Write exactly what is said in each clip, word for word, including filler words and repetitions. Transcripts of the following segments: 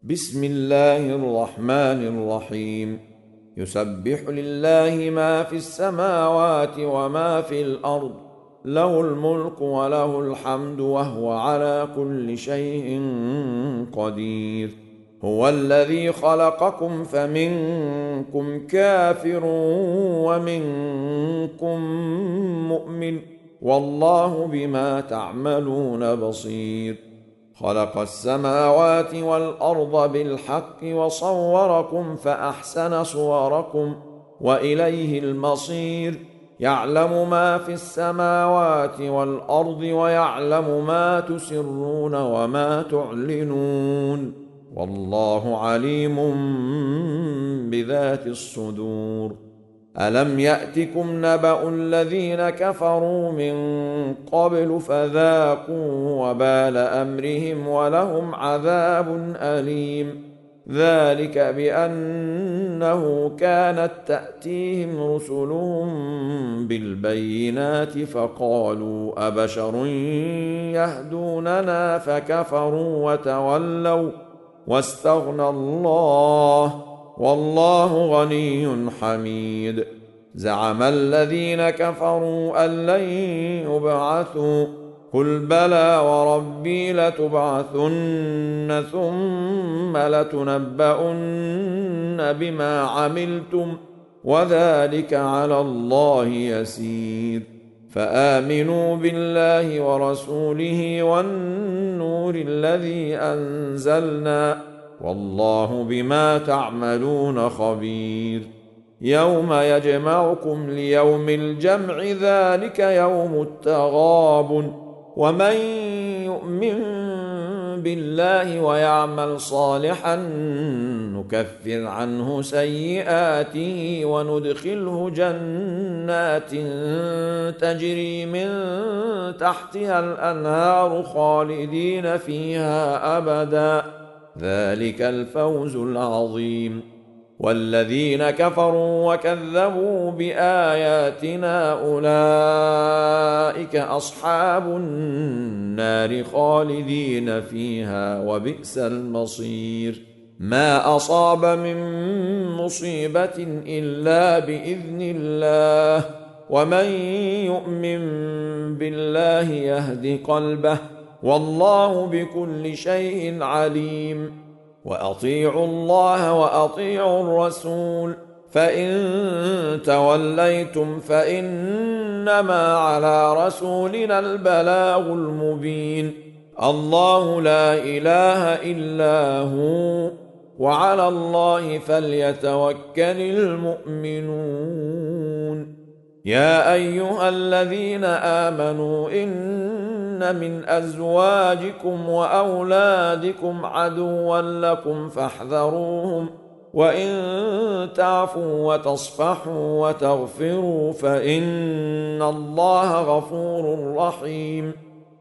بسم الله الرحمن الرحيم. يسبح لله ما في السماوات وما في الأرض، له الملك وله الحمد وهو على كل شيء قدير. هو الذي خلقكم فمنكم كافر ومنكم مؤمن، والله بما تعملون بصير. خلق السماوات والأرض بالحق وصوركم فأحسن صوركم وإليه المصير. يعلم ما في السماوات والأرض ويعلم ما تسرون وما تعلنون، والله عليم بذات الصدور. ألم يأتكم نبأ الذين كفروا من قبل فذاقوا وبال أمرهم ولهم عذاب أليم. ذلك بأنه كانت تأتيهم رسلهم بالبينات فقالوا أبشر يهدوننا فكفروا وتولوا واستغنى الله، والله غني حميد. زعم الذين كفروا أن لن يبعثوا، قل بلى وربي لتبعثن ثم لتنبؤن بما عملتم وذلك على الله يسير. فآمنوا بالله ورسوله والنور الذي أنزلنا، والله بما تعملون خبير. يوم يجمعكم ليوم الجمع ذلك يوم التغابن، ومن يؤمن بالله ويعمل صالحا نكفر عنه سيئاته وندخله جنات تجري من تحتها الأنهار خالدين فيها أبدا، ذلك الفوز العظيم. والذين كفروا وكذبوا بآياتنا أولئك أصحاب النار خالدين فيها وبئس المصير. ما أصاب من مصيبة إلا بإذن الله، ومن يؤمن بالله يهد قلبه، والله بكل شيء عليم. وأطيعوا الله وأطيعوا الرسول، فإن توليتم فإنما على رسولنا البلاغ المبين. الله لا إله إلا هو، وعلى الله فليتوكل المؤمنون. يا أيها الذين آمنوا إن من أزواجكم وأولادكم عدوا لكم فاحذروهم، وإن تعفوا وتصفحوا وتغفروا فإن الله غفور رحيم.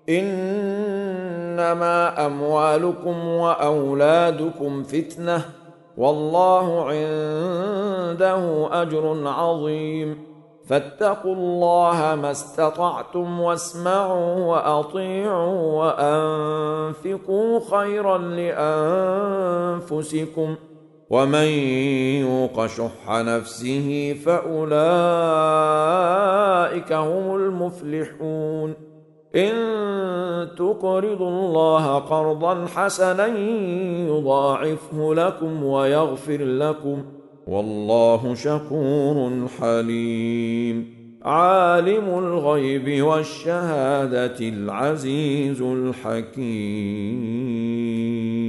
إنما أموالكم وأولادكم فتنة، والله عنده أجر عظيم. فاتقوا الله ما استطعتم واسمعوا وأطيعوا وأنفقوا خيرا لأنفسكم، ومن يوق شح نفسه فأولئك هم المفلحون. إن تقرضوا الله قرضا حسنا يضاعفه لكم ويغفر لكم، والله شكور حليم. عالم الغيب والشهادة العزيز الحكيم.